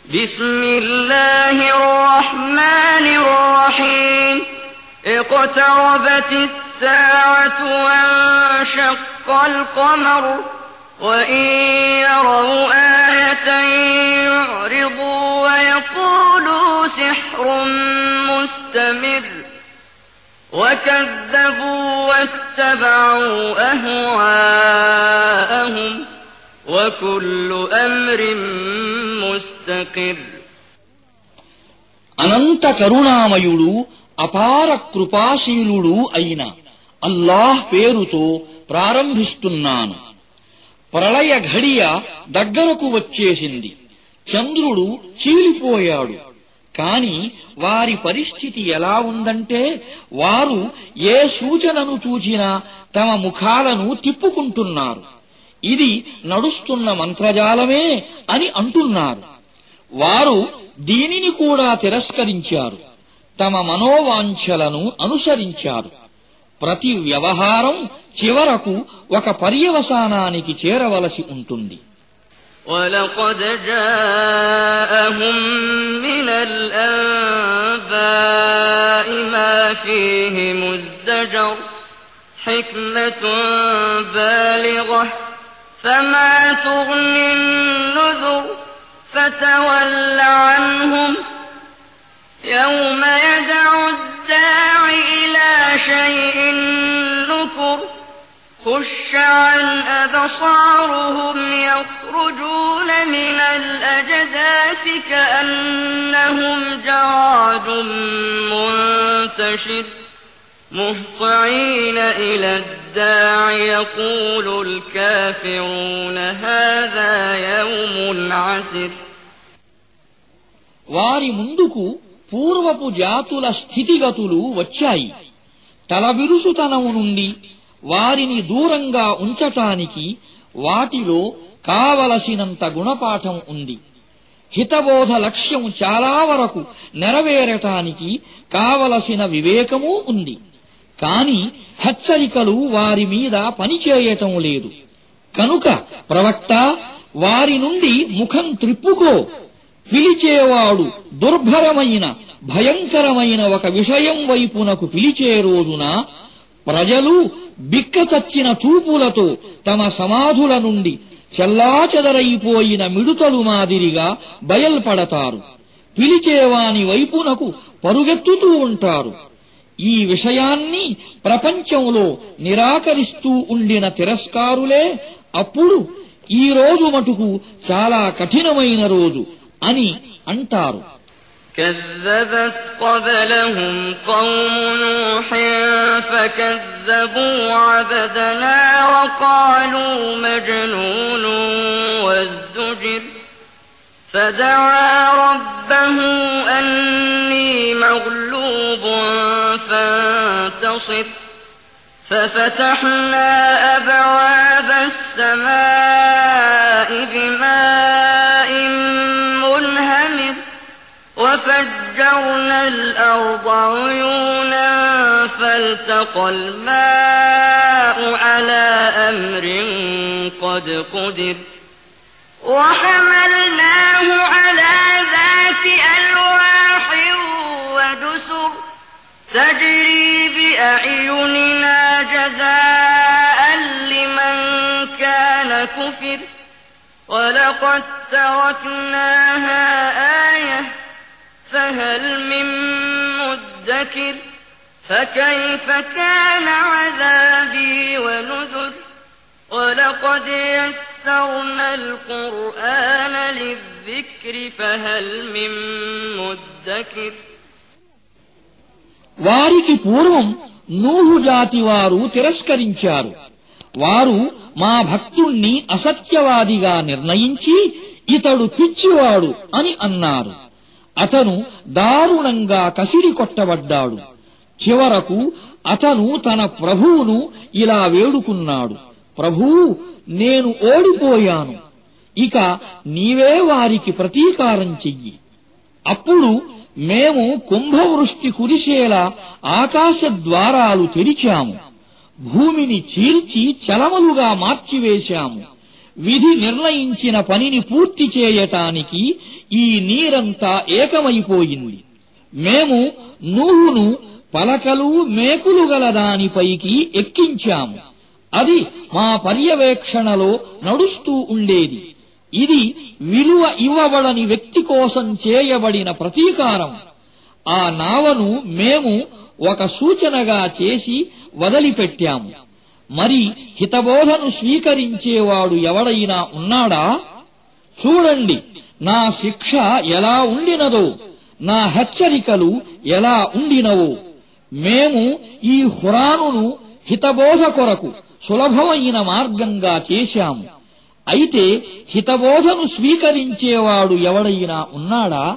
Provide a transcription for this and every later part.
بسم الله الرحمن الرحيم اقتربت الساعة وانشق القمر وإن يروا آية يعرضوا ويقولوا سحر مستمر وكذبوا واتبعوا أهواءهم وكل أمر مستقر. అనంత కరుణామయుడు అపార కృపాశీలుడు అయిన అల్లాహ్ పేరుతో ప్రారంభిస్తున్నాను. ప్రళయ ఘడియ దగ్గరకు వచ్చేసింది. చంద్రుడు చీలిపోయాడు. కాని వారి పరిస్థితి ఎలా ఉందంటే, వారు ఏ సూచనను చూచినా తమ ముఖాలను తిప్పుకుంటున్నారు. ఇది నడుస్తున్న మంత్రజాలమే అని అంటున్నారు. వారు దీనిని కూడా తిరస్కరించారు. తమ మనోవాంఛలను అనుసరించారు. ప్రతి వ్యవహారం చివరకు ఒక పర్యవసానానికి చేరవలసి ఉంటుంది. وَلَقَدْ جَاءَهُم مِّنَ الْأَنبَاءِ مَا فِيهِ مُزْدَجَرٌ حِكْمَةٌ بَالِغَةٌ فَمَا تُغْنِ النُّذُرُ فَتَوَلَّ عَنْهُمْ يَوْمَ يَدْعُ الدَّاعِ إِلَىٰ شَيْءٍ نُّكُرٍ خُشَّ عَنْ أَبْصَارُهُمْ يَخْرُجُونَ مِنَ الْأَجْدَاثِ كَأَنَّهُمْ جَرَادٌ مُّنتَشِرٌ مُهْطِعِينَ إِلَى الدَّاعِ يَقُولُ الْكَافِرُونَ هَٰذَا يَوْمٌ عَسِرٌ. వారి ముందుకు పూర్వపు జాతుల స్థితిగతులు వచ్చాయి. తలబిరుసుతనం నుండి వారిని దూరంగా ఉంచటానికి వాటిలో కావలసినంత గుణపాఠం ఉంది. హితబోధ లక్ష్యం చాలా వరకు నెరవేరటానికి కావలసిన వివేకమూ ఉంది. కాని హెచ్చరికలు వారి మీద పనిచేయటం లేదు. కనుక ప్రవక్త, వారి నుండి ముఖం త్రిప్పుకో. పిలిచేవాడు దుర్భరమైన భయంకరమైన ఒక విషయం వైపునకు పిలిచే రోజున ప్రజలు బిక్కచచ్చిన చూపులతో తమ సమాధుల నుండి చెల్లాచెదరైపోయిన మిడుతలు మాదిరిగా బయల్పడతారు. పిలిచేవాని వైపునకు పరుగెత్తుతూ ఉంటారు. ఈ విషయాన్ని ప్రపంచంలో నిరాకరిస్తూ ఉండిన తిరస్కారులే అప్పుడు ఈ రోజు మటుకు చాలా కఠినమైన రోజు అని అంటారు. كذبت قبلهم قوم نوح فكذبوا عبدنا وقالوا مجنون وازدجر فدعا ربه أني مغلوب فانتصر ففتحنا أبواب السماء بماء منهمر وفجرنا الأرض عيونا فالتقى الماء على أمر قد قدر وحملناه على ذات ألواح ودسر تجري بأعيننا جزاء لمن كان كفر ولقد تركناها آية فهل من مدكر فكيف كان عذابي ونذر ولقد يسرنا القرآن للذكر فهل من مدكر. వారికి పూర్వం నూహు జాతి వారు తిరస్కరించారు. వారు మా భక్తుణ్ణి అసత్యవాదిగా నిర్ణయించి ఇతడు పిచ్చివాడు అని అన్నారు. అతను దారుణంగా కసిరి కొట్టబడ్డాడు. చివరకు అతను తన ప్రభువును ఇలా వేడుకున్నాడు: ప్రభూ, నేను ఓడిపోయాను. ఇక నీవే వారికి ప్రతీకారం చెయ్యి. అప్పుడు మేము కుంభవృష్టి కురిసేలా ఆకాశ ద్వారాలు తెరిచాము. భూమిని చీల్చి చలమలుగా మార్చివేశాము. విధి నిర్ణయించిన పనిని పూర్తి చేయటానికి ఈ నీరంతా ఏకమైపోయింది. మేము నూహును పలకలు మేకులు గల దానిపైకి ఎక్కించాము. అది మా పర్యవేక్షణలో నడుస్తూ ఉండేది. ఇది విలువ ఇవ్వబడని వ్యక్తి కోసం చేయబడిన ప్రతీకారం. ఆ నావను మేము ఒక సూచనగా చేసి వదిలిపెట్టాము. మరి హితబోధను స్వీకరించేవాడు ఎవడైనా ఉన్నాడా? చూడండి నా శిక్ష ఎలా ఉండినదో, నా హెచ్చరికలు ఎలా ఉండినవో. మేము ఈ ఖురానును హితబోధ కొరకు సులభమైన మార్గంగా చేశాము. అయితే హితబోధను స్వీకరించేవాడు ఎవడైనా ఉన్నాడా?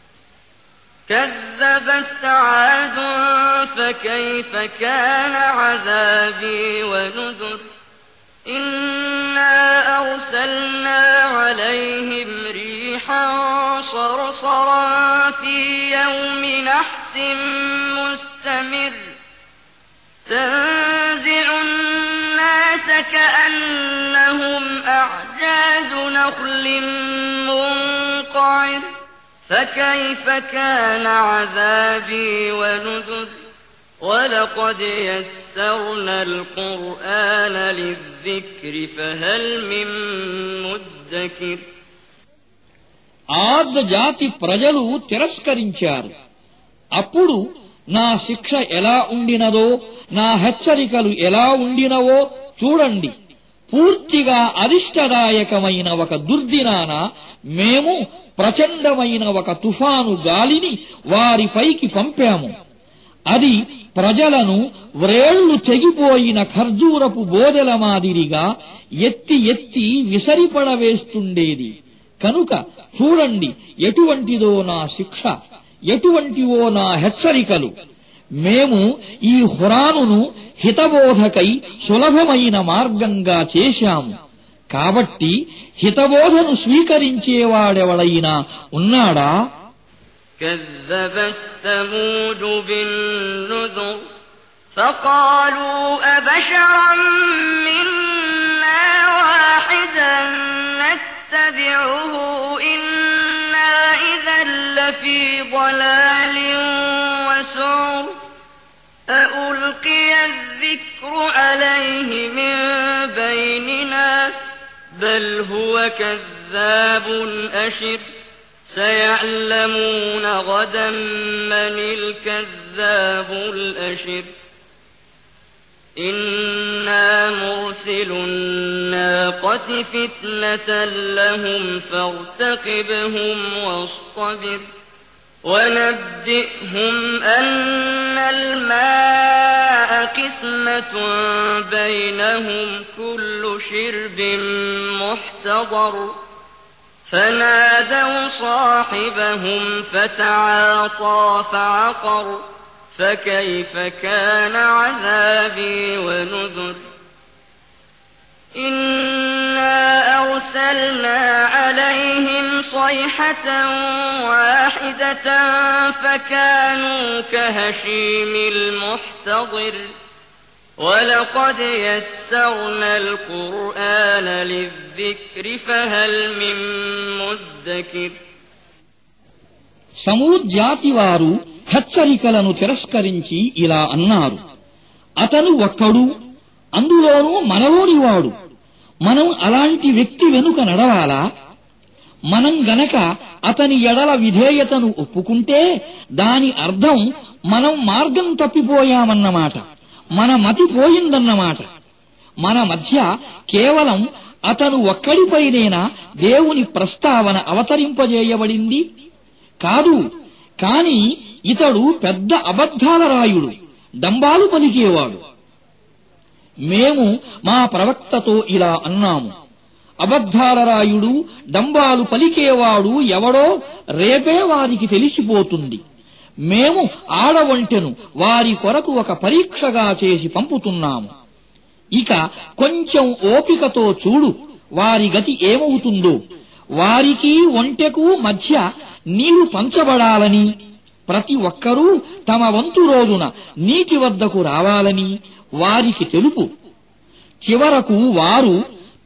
كذبت عاد فكيف كان عذابي ونذر إنا أرسلنا عليهم ريحا صرصرا في يوم نحس مستمر تنزع الناس كأنهم أعجاز نخل منقعر فكيف كان عذابي ونذر ولقد يسرنا القرآن للذكر فهل من مدكر ఆద్ జాతి ప్రజలు తిరస్కరించారు. అప్పుడు నా శిక్ష ఎలా ఉండినదో, నా హెచ్చరికలు ఎలా ఉండినవో చూడండి. పూర్తిగా అరిష్టదాయకమైన ఒక దుర్దినాన మేము ప్రచండమైన ఒక తుఫాను గాలిని వారిపైకి పంపాము. అది ప్రజలను వ్రేళ్లు తెగిపోయిన ఖర్జూరపు బోదెల మాదిరిగా ఎత్తి ఎత్తి విసరిపడవేస్తుండేది. కనుక చూడండి ఎటువంటిదో నా శిక్ష, ఎటువంటివో నా హెచ్చరికలు. మేము ఈ ఖురానును హితబోధకై సులభమైన మార్గంగా చేశాము. కాబట్టి హితబోధను స్వీకరించేవాడెవడైనా ఉన్నాడా? كذبت ثمود بالنذر فقالوا أبشرا منا واحدا نتبعه إنا إذا لفي ضلال وسعر أألقي الذكر عليه من بيننا بل هو كذاب أشر سيعلمون غدا من الكذاب الأشر إنا مرسل الناقة فتنة لهم فارتقبهم واصطبر ونبئهم أن الماء قسمة بينهم كل شرب محتضر فنادوا صاحبهم فتعاطى فعقر فكيف كان عذابي ونذر إنا أرسلنا عليهم صيحة واحدة فكانوا كهشيم المحتضر ولقد يسرنا القرآن للذكر فهل من مدكر సమూద్ జాతి వారు హెచ్చరికలను తిరస్కరించి ఇలా అన్నారు: అతను ఒక్కడు, అందులోనూ మనలోనివాడు. మనం అలాంటి వ్యక్తి వెనుక నడవాలా? మనం గనక అతని ఎడల విధేయతను ఒప్పుకుంటే దాని అర్థం మనం మార్గం తప్పిపోయామన్నమాట, మన మతి పోయిందన్నమాట. మన మధ్య కేవలం అతను ఒక్కడిపైనేనా దేవుని ప్రస్తావన అవతరింపజేయబడింది? కాదు. కాని ఇతడు పెద్ద అబద్ధాల రాయుడు, డంబాలు పలికేవాడు. మేము మా ప్రవక్తతో ఇలా అన్నాము: అబద్ధాల రాయుడు, డంబాలు పలికేవాడు ఎవడో రేపే వారికి తెలిసిపోతుంది. మేము ఆడవంటెను వారి కొరకు ఒక పరీక్షగా చేసి పంపుతున్నాము. ఇక కొంచెం ఓపికతో చూడు వారి గతి ఏమవుతుందో. వారికి ఒంటెకు మధ్య నీరు పంచబడాలని, ప్రతి ఒక్కరూ తమ వంతు రోజున నీటి వద్దకు రావాలని వారికి తెలుపు. చివరకు వారు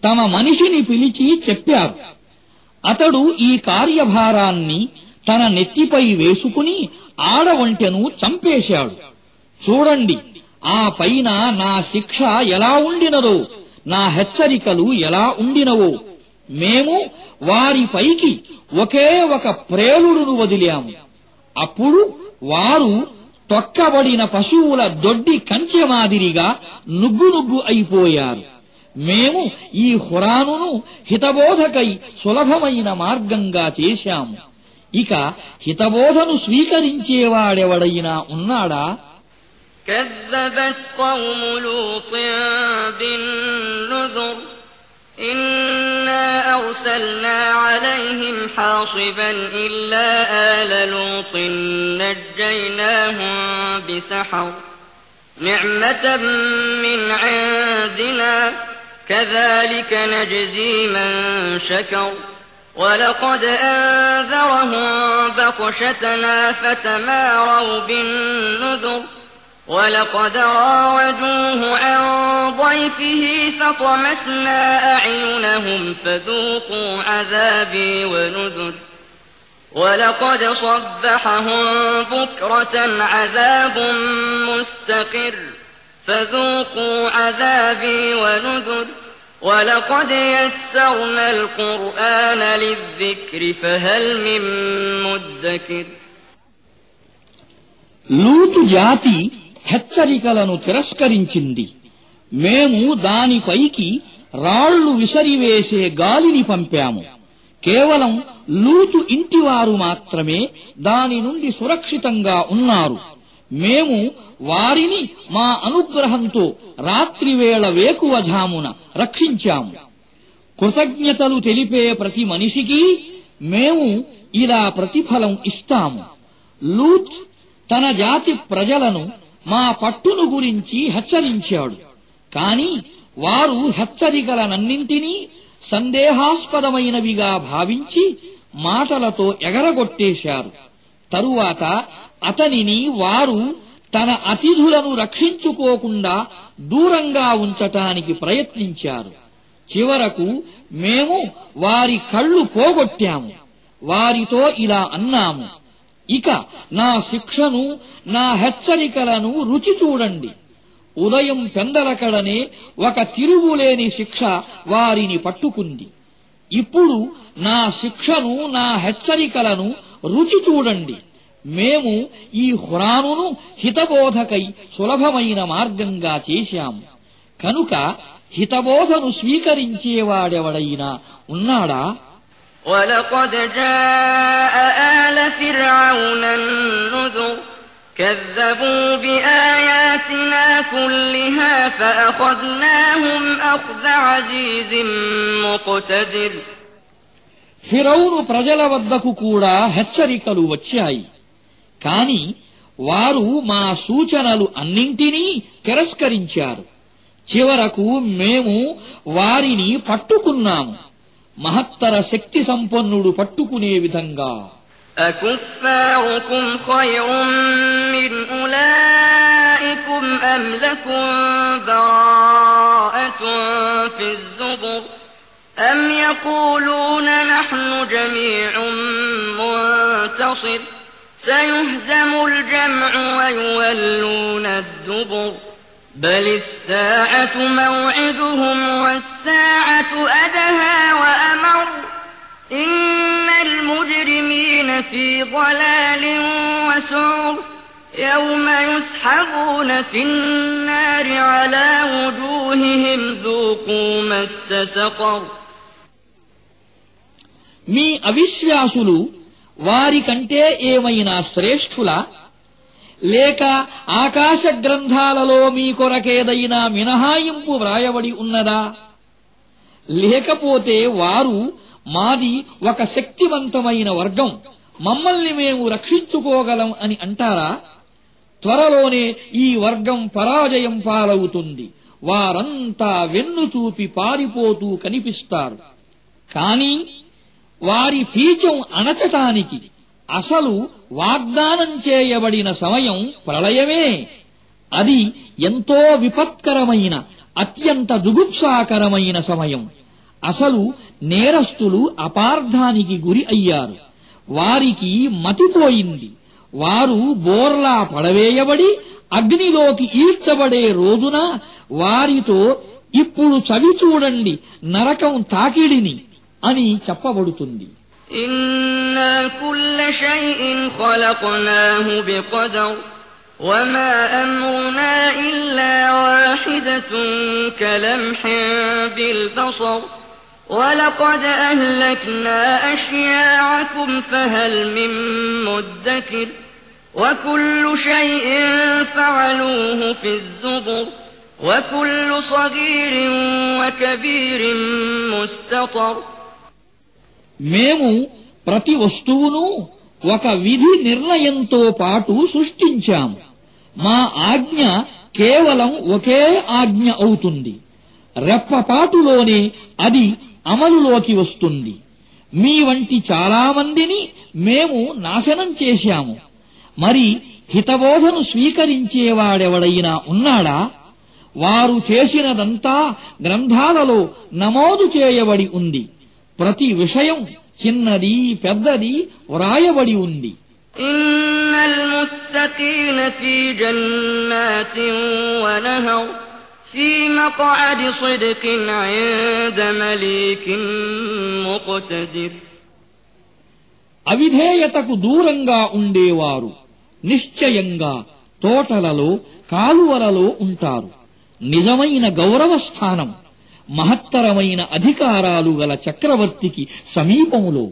తమ మనిషిని పిలిచి చెప్పారు. అతడు ఈ కార్యభారాన్ని తన నెత్తిపై వేసుకుని ఆడవంటెను చంపేశాడు. చూడండి, ఆ పైన నా శిక్ష ఎలా ఉండినదో, నా హెచ్చరికలు ఎలా ఉండినవో. మేము వారిపైకి ఒకే ఒక ప్రేలుడును వదిలాము. అప్పుడు వారు తొక్కబడిన పశువుల దొడ్డి కంచె మాదిరిగా నుగ్గు అయిపోయారు. మేము ఈ ఖురానును హితబోధకై సులభమైన మార్గంగా చేశాము. ఇక హితబోధను స్వీకరించేవాడెవడైనా ఉన్నాడా? كذبت قوم لوط بالنذر إنا أرسلنا عليهم حاصبا إلا آل لوط نجيناهم بسحر نعمة من عندنا كذلك نجزي من شكر ولقد أنذرهم بطشتنا فتماروا بالنذر ولقد راودوه عن ضيفه فطمسنا أعينهم فذوقوا عذابي ونذر ولقد صبحهم بكرة عذاب مستقر فذوقوا عذابي ونذر ولقد يسرنا القرآن للذكر فهل من مدكر లూతు జాతి హెచ్చరికలను తిరస్కరించింది. మేము దానిపైకి రాళ్లు విసరివేసే గాలిని పంపాము. కేవలం లూతు ఇంటివారు మాత్రమే దాని నుండి సురక్షితంగా ఉన్నారు. మేము వారిని మా అనుగ్రహంతో రాత్రివేళ వేకువజామున రక్షించాము. కృతజ్ఞతలు తెలిపే ప్రతి మనిషికి మేము ఇలా ప్రతిఫలం ఇస్తాము. లూత్ తన జాతి ప్రజలను మా పట్టును గురించి హెచ్చరించాడు. కాని వారు హెచ్చరికలనన్నింటినీ సందేహాస్పదమైనవిగా భావించి మాటలతో ఎగరగొట్టేశారు. తరువాత అతనిని వారు తన అతిథులను రక్షించుకోకుండా దూరంగా ఉంచటానికి ప్రయత్నించారు. చివరకు మేము వారి కళ్ళు పోగొట్టాము. వారితో ఇలా అన్నాము, ఇక నా శిక్షను, నా హెచ్చరికలను రుచి చూడండి. ఉదయం పెందలకడనే ఒక తిరుగులేని శిక్ష వారిని పట్టుకుంది. ఇప్పుడు నా శిక్షను, నా హెచ్చరికలను రుచి చూడండి. మేము ఈ ఖురానును హితబోధకై సులభమైన మార్గంగా చేశాము. కనుక హితబోధను స్వీకరించేవాడెవడైనా ఉన్నాడా? ولقد جاء آل فرعون النذر كذبوا بآياتنا كلها فأخذناهم أخذ عزيز مقتدر ఫిరౌను ప్రజల వద్దకు కూడా హెచ్చరికలు వచ్చాయి. కాని వారు మా సూచనలు అన్నింటినీ తిరస్కరించారు. చివరకు మేము వారిని పట్టుకున్నాము, మహత్తర శక్తి సంపన్నుడు పట్టుకునే విధంగా. أكفاركم خير من أولئكم أم لكم براءة في الزبر أم يقولون نحن جميع منتصر سيهزم الجمع ويولون الدبر بل الساعة موعدهم والساعة أدهى وأمر إن المجرمين في ضلال وسعر يوم يسحبون في النار على وجوههم ذوقوا مس سقر మీ అవిశ్వాసులు వారికంటే ఏమైనా శ్రేష్ఠులా? లేక ఆకాశ గ్రంథాలలో మీ కొరకేదైనా మినహాయింపు వ్రాయబడి ఉన్నదా? లేకపోతే వారు మాది ఒక శక్తివంతమైన వర్గం, మమ్మల్ని మేము రక్షించుకోగలం అని అంటారా? త్వరలోనే ఈ వర్గం పరాజయం పాలవుతుంది. వారంతా వెన్ను చూపి పారిపోతూ కనిపిస్తారు. కాని వారి పీచం అణచటానికి అసలు వాగ్దానం చేయబడిన సమయం ప్రళయమే. అది ఎంతో విపత్కరమైన, అత్యంత జుగుప్సాకరమైన సమయం. అసలు నేరస్తులు అపార్థానికి గురి అయ్యారు. వారికి మతిపోయింది. వారు బోర్లా పడవేయబడి అగ్నిలోకి ఈడ్చబడే రోజున వారితో ఇప్పుడు చవిచూడండి నరకం తాకిడిని అని చెప్పబడుతుంది. إنا كل شيء خلقناه بقدر وما أمرنا إلا واحدة كلمح بالبصر ولقد أهلكنا أشياعكم فهل من مدكر وكل شيء فعلوه في الزبر وكل صغير وكبير مستطر మేము ప్రతి వస్తువును ఒక విధి నిర్ణయంతో పాటు సృష్టించాము. మా ఆజ్ఞ కేవలం ఒకే ఆజ్ఞ అవుతుంది. రెప్పపాటులోనే అది అమలులోకి వస్తుంది. మీ వంటి చాలామందిని మేము నాశనం చేశాము. మరి హితబోధను స్వీకరించేవాడెవడైనా ఉన్నాడా? వారు చేసినదంతా గ్రంథాలలో నమోదు చేయబడి ఉంది. ప్రతి విషయం చిన్నది పెద్దది వ్రాయబడి ఉంది. إن المتقين في جنات ونهر في مقعد صدق عند مليك مقتدر అవిధేయతకు దూరంగా ఉండేవారు నిశ్చయంగా తోటలలో కాలువలలో ఉంటారు. నిజమైన గౌరవ స్థానం మహత్తరమైన అధికారాలు గల చక్రవర్తికి సమీపములో.